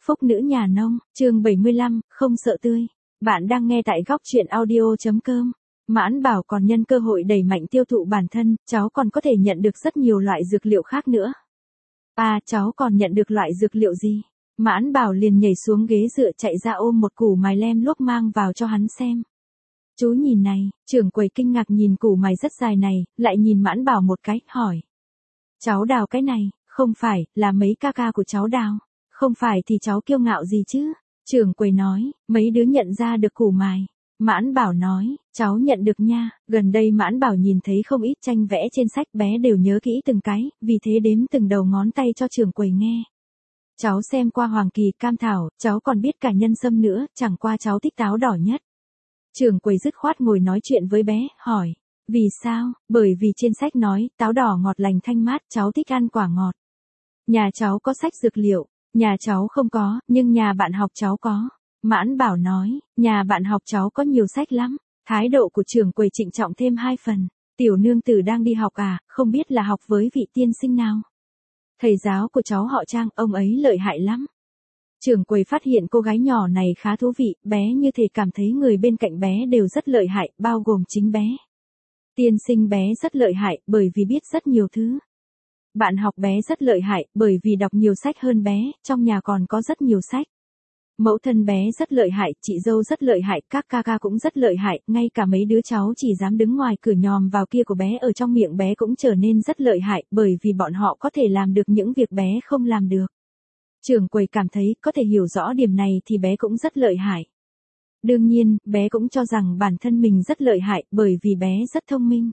Phúc nữ nhà nông, chương 75, không sợ tươi. Bạn đang nghe tại góc truyện audio.com. Mãn Bảo còn nhân cơ hội đẩy mạnh tiêu thụ bản thân, cháu còn có thể nhận được rất nhiều loại dược liệu khác nữa. À, cháu còn nhận được loại dược liệu gì? Mãn Bảo liền nhảy xuống ghế dựa chạy ra ôm một củ mài lem luốc mang vào cho hắn xem. Chú nhìn này, trưởng quầy kinh ngạc nhìn củ mài rất dài này, lại nhìn Mãn Bảo một cái, hỏi. Cháu đào cái này, không phải, là mấy ca ca của cháu đào. Không phải thì cháu kiêu ngạo gì chứ? Trưởng quầy nói, mấy đứa nhận ra được củ mài. Mãn Bảo nói, cháu nhận được nha. Gần đây Mãn Bảo nhìn thấy không ít tranh vẽ trên sách, bé đều nhớ kỹ từng cái, vì thế đếm từng đầu ngón tay cho trưởng quầy nghe. Cháu xem qua hoàng kỳ, cam thảo, cháu còn biết cả nhân sâm nữa, chẳng qua cháu thích táo đỏ nhất. Trưởng quầy dứt khoát ngồi nói chuyện với bé, hỏi, vì sao? Bởi vì trên sách nói, táo đỏ ngọt lành thanh mát, cháu thích ăn quả ngọt. Nhà cháu có sách dược liệu. Nhà cháu không có, nhưng nhà bạn học cháu có. Mãn Bảo nói, nhà bạn học cháu có nhiều sách lắm. Thái độ của trưởng quầy trịnh trọng thêm 2 phần. Tiểu nương tử đang đi học à, không biết là học với vị tiên sinh nào. Thầy giáo của cháu họ Trang, ông ấy lợi hại lắm. Trưởng quầy phát hiện cô gái nhỏ này khá thú vị, bé như thể cảm thấy người bên cạnh bé đều rất lợi hại, bao gồm chính bé. Tiên sinh bé rất lợi hại, bởi vì biết rất nhiều thứ. Bạn học bé rất lợi hại, bởi vì đọc nhiều sách hơn bé, trong nhà còn có rất nhiều sách. Mẫu thân bé rất lợi hại, chị dâu rất lợi hại, các ca ca cũng rất lợi hại, ngay cả mấy đứa cháu chỉ dám đứng ngoài cửa nhòm vào kia của bé ở trong miệng bé cũng trở nên rất lợi hại, bởi vì bọn họ có thể làm được những việc bé không làm được. Trưởng quầy cảm thấy có thể hiểu rõ điểm này thì bé cũng rất lợi hại. Đương nhiên, bé cũng cho rằng bản thân mình rất lợi hại, bởi vì bé rất thông minh.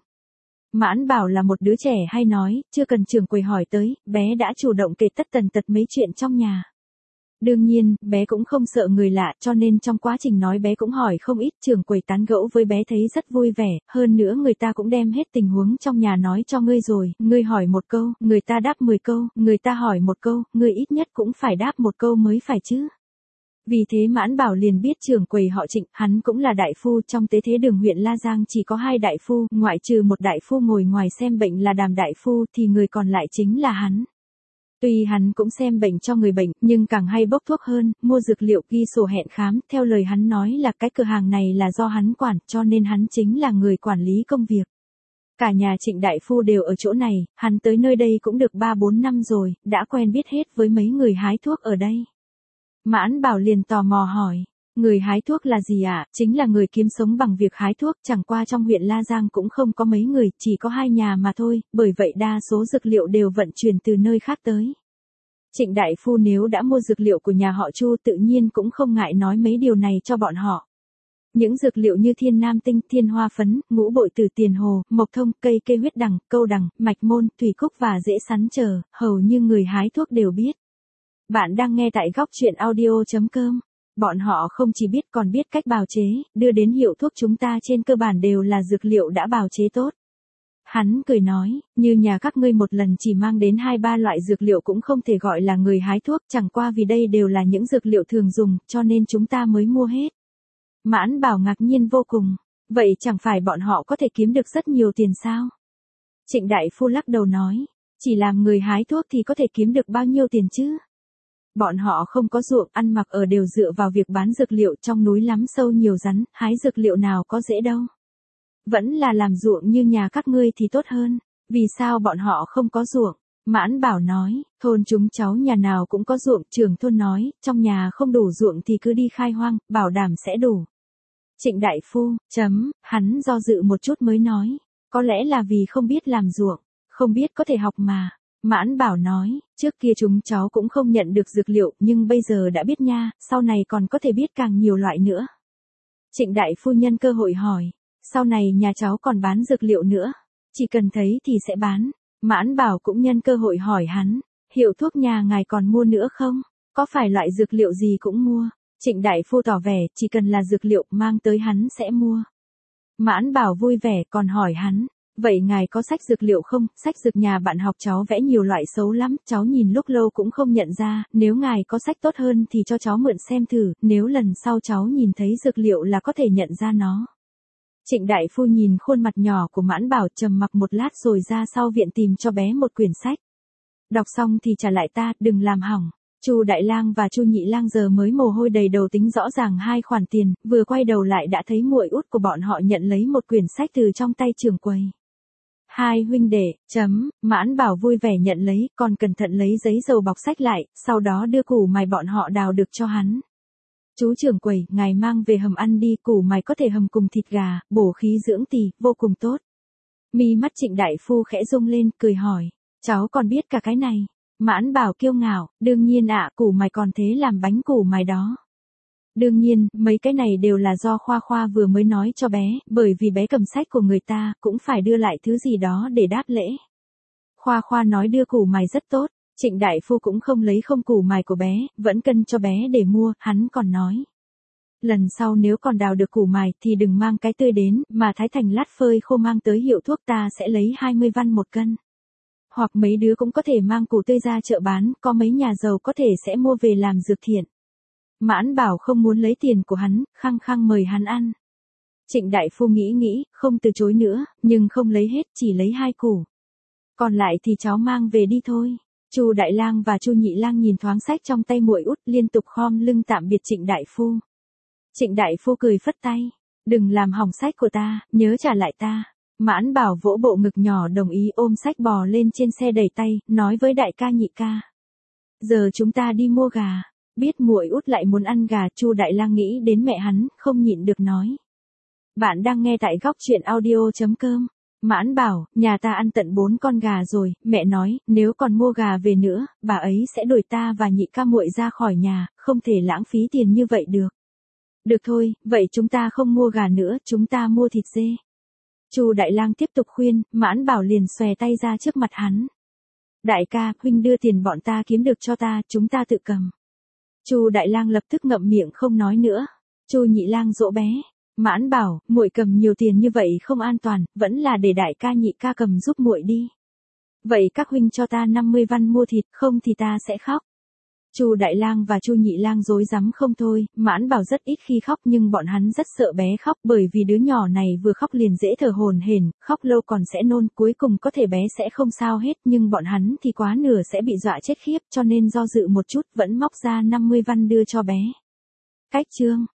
Mãn Bảo là một đứa trẻ hay nói, chưa cần trưởng quầy hỏi tới, bé đã chủ động kể tất tần tật mấy chuyện trong nhà. Đương nhiên, bé cũng không sợ người lạ, cho nên trong quá trình nói bé cũng hỏi không ít, trưởng quầy tán gẫu với bé thấy rất vui vẻ, hơn nữa người ta cũng đem hết tình huống trong nhà nói cho ngươi rồi, ngươi hỏi một câu, người ta đáp 10 câu, người ta hỏi một câu, ngươi ít nhất cũng phải đáp một câu mới phải chứ. Vì thế Mãn Bảo liền biết trưởng quầy họ Trịnh, hắn cũng là đại phu, trong tế thế đường huyện La Giang chỉ có 2 đại phu, ngoại trừ một đại phu ngồi ngoài xem bệnh là Đàm đại phu thì người còn lại chính là hắn. Tuy hắn cũng xem bệnh cho người bệnh, nhưng càng hay bốc thuốc hơn, mua dược liệu, ghi sổ hẹn khám, theo lời hắn nói là cái cửa hàng này là do hắn quản, cho nên hắn chính là người quản lý công việc. Cả nhà Trịnh đại phu đều ở chỗ này, hắn tới nơi đây cũng được 3-4 năm rồi, đã quen biết hết với mấy người hái thuốc ở đây. Mãn Bảo liền tò mò hỏi, người hái thuốc là gì ạ? Chính là người kiếm sống bằng việc hái thuốc, chẳng qua trong huyện La Giang cũng không có mấy người, chỉ có 2 nhà mà thôi, bởi vậy đa số dược liệu đều vận chuyển từ nơi khác tới. Trịnh đại phu nếu đã mua dược liệu của nhà họ Chu tự nhiên cũng không ngại nói mấy điều này cho bọn họ. Những dược liệu như thiên nam tinh, thiên hoa phấn, ngũ bội tử, tiền hồ, mộc thông, cây kê huyết đằng, câu đằng, mạch môn, thủy cúc và rễ sắn chờ, hầu như người hái thuốc đều biết. Bạn đang nghe tại góc truyện audio.com. Bọn họ không chỉ biết còn biết cách bào chế, đưa đến hiệu thuốc chúng ta trên cơ bản đều là dược liệu đã bào chế tốt. Hắn cười nói, như nhà các ngươi một lần chỉ mang đến 2-3 loại dược liệu cũng không thể gọi là người hái thuốc, chẳng qua vì đây đều là những dược liệu thường dùng, cho nên chúng ta mới mua hết. Mãn Bảo ngạc nhiên vô cùng, vậy chẳng phải bọn họ có thể kiếm được rất nhiều tiền sao? Trịnh đại phu lắc đầu nói, chỉ làm người hái thuốc thì có thể kiếm được bao nhiêu tiền chứ? Bọn họ không có ruộng, ăn mặc ở đều dựa vào việc bán dược liệu, trong núi lắm sâu nhiều rắn, hái dược liệu nào có dễ đâu. Vẫn là làm ruộng như nhà các ngươi thì tốt hơn. Vì sao bọn họ không có ruộng? Mãn Bảo nói, thôn chúng cháu nhà nào cũng có ruộng, trưởng thôn nói, trong nhà không đủ ruộng thì cứ đi khai hoang, bảo đảm sẽ đủ. Trịnh đại phu, hắn do dự một chút mới nói, có lẽ là vì không biết làm ruộng, không biết có thể học mà. Mãn Bảo nói, trước kia chúng cháu cũng không nhận được dược liệu, nhưng bây giờ đã biết nha, sau này còn có thể biết càng nhiều loại nữa. Trịnh đại phu nhân cơ hội hỏi, sau này nhà cháu còn bán dược liệu nữa, chỉ cần thấy thì sẽ bán. Mãn Bảo cũng nhân cơ hội hỏi hắn, hiệu thuốc nhà ngài còn mua nữa không? Có phải loại dược liệu gì cũng mua? Trịnh đại phu tỏ vẻ, chỉ cần là dược liệu mang tới hắn sẽ mua. Mãn Bảo vui vẻ còn hỏi hắn, vậy ngài có sách dược liệu không? Sách dược nhà bạn học cháu vẽ nhiều loại xấu lắm, cháu nhìn lúc lâu cũng không nhận ra, nếu ngài có sách tốt hơn thì cho cháu mượn xem thử, nếu lần sau cháu nhìn thấy dược liệu là có thể nhận ra nó. Trịnh đại phu nhìn khuôn mặt nhỏ của Mãn Bảo trầm mặc một lát rồi ra sau viện tìm cho bé một quyển sách. Đọc xong thì trả lại ta, đừng làm hỏng. Chu Đại Lang và Chu Nhị Lang giờ mới mồ hôi đầy đầu tính rõ ràng hai khoản tiền, vừa quay đầu lại đã thấy muội út của bọn họ nhận lấy một quyển sách từ trong tay trưởng quầy. Hai huynh đệ, Mãn Bảo vui vẻ nhận lấy, còn cẩn thận lấy giấy dầu bọc sách lại, sau đó đưa củ mài bọn họ đào được cho hắn. Chú trưởng quầy, ngài mang về hầm ăn đi, củ mài có thể hầm cùng thịt gà, bổ khí dưỡng tỳ, vô cùng tốt. Mi mắt Trịnh đại phu khẽ rung lên, cười hỏi, cháu còn biết cả cái này. Mãn Bảo kiêu ngạo, đương nhiên ạ, củ mài còn thế làm bánh củ mài đó. Đương nhiên, mấy cái này đều là do Khoa Khoa vừa mới nói cho bé, bởi vì bé cầm sách của người ta, cũng phải đưa lại thứ gì đó để đáp lễ. Khoa Khoa nói đưa củ mài rất tốt, Trịnh đại phu cũng không lấy không củ mài của bé, vẫn cân cho bé để mua, hắn còn nói. Lần sau nếu còn đào được củ mài thì đừng mang cái tươi đến, mà thái thành lát phơi khô mang tới hiệu thuốc ta sẽ lấy 20 văn một cân. Hoặc mấy đứa cũng có thể mang củ tươi ra chợ bán, có mấy nhà giàu có thể sẽ mua về làm dược thiện. Mãn Bảo không muốn lấy tiền của hắn, khăng khăng mời hắn ăn. Trịnh đại phu nghĩ, không từ chối nữa, nhưng không lấy hết, chỉ lấy 2 củ. Còn lại thì cháu mang về đi thôi. Chu Đại Lang và Chu Nhị Lang nhìn thoáng sách trong tay muội út, liên tục khom lưng tạm biệt Trịnh đại phu. Trịnh đại phu cười phất tay, đừng làm hỏng sách của ta, nhớ trả lại ta. Mãn Bảo vỗ bộ ngực nhỏ đồng ý, ôm sách bò lên trên xe đẩy tay, nói với đại ca nhị ca. Giờ chúng ta đi mua gà. Biết muội út lại muốn ăn gà, Chu Đại Lang nghĩ đến mẹ hắn, không nhịn được nói. Bạn đang nghe tại góc truyện audio.com. Mãn Bảo, nhà ta ăn tận 4 con gà rồi, mẹ nói, nếu còn mua gà về nữa, bà ấy sẽ đuổi ta và nhị ca muội ra khỏi nhà, không thể lãng phí tiền như vậy được. Được thôi, vậy chúng ta không mua gà nữa, chúng ta mua thịt dê. Chu Đại Lang tiếp tục khuyên, Mãn Bảo liền xòe tay ra trước mặt hắn. Đại ca, huynh đưa tiền bọn ta kiếm được cho ta, chúng ta tự cầm. Chu Đại Lang lập tức ngậm miệng không nói nữa. Chu Nhị Lang dỗ bé. Mãn Bảo, muội cầm nhiều tiền như vậy không an toàn, vẫn là để đại ca nhị ca cầm giúp muội đi. Vậy các huynh cho ta 50 văn mua thịt, không thì ta sẽ khóc. Chu Đại Lang và Chu Nhị Lang rối rắm không thôi, Mãn Bảo rất ít khi khóc nhưng bọn hắn rất sợ bé khóc bởi vì đứa nhỏ này vừa khóc liền dễ thở hổn hển, khóc lâu còn sẽ nôn, cuối cùng có thể bé sẽ không sao hết nhưng bọn hắn thì quá nửa sẽ bị dọa chết khiếp cho nên do dự một chút vẫn móc ra 50 văn đưa cho bé. Cách chương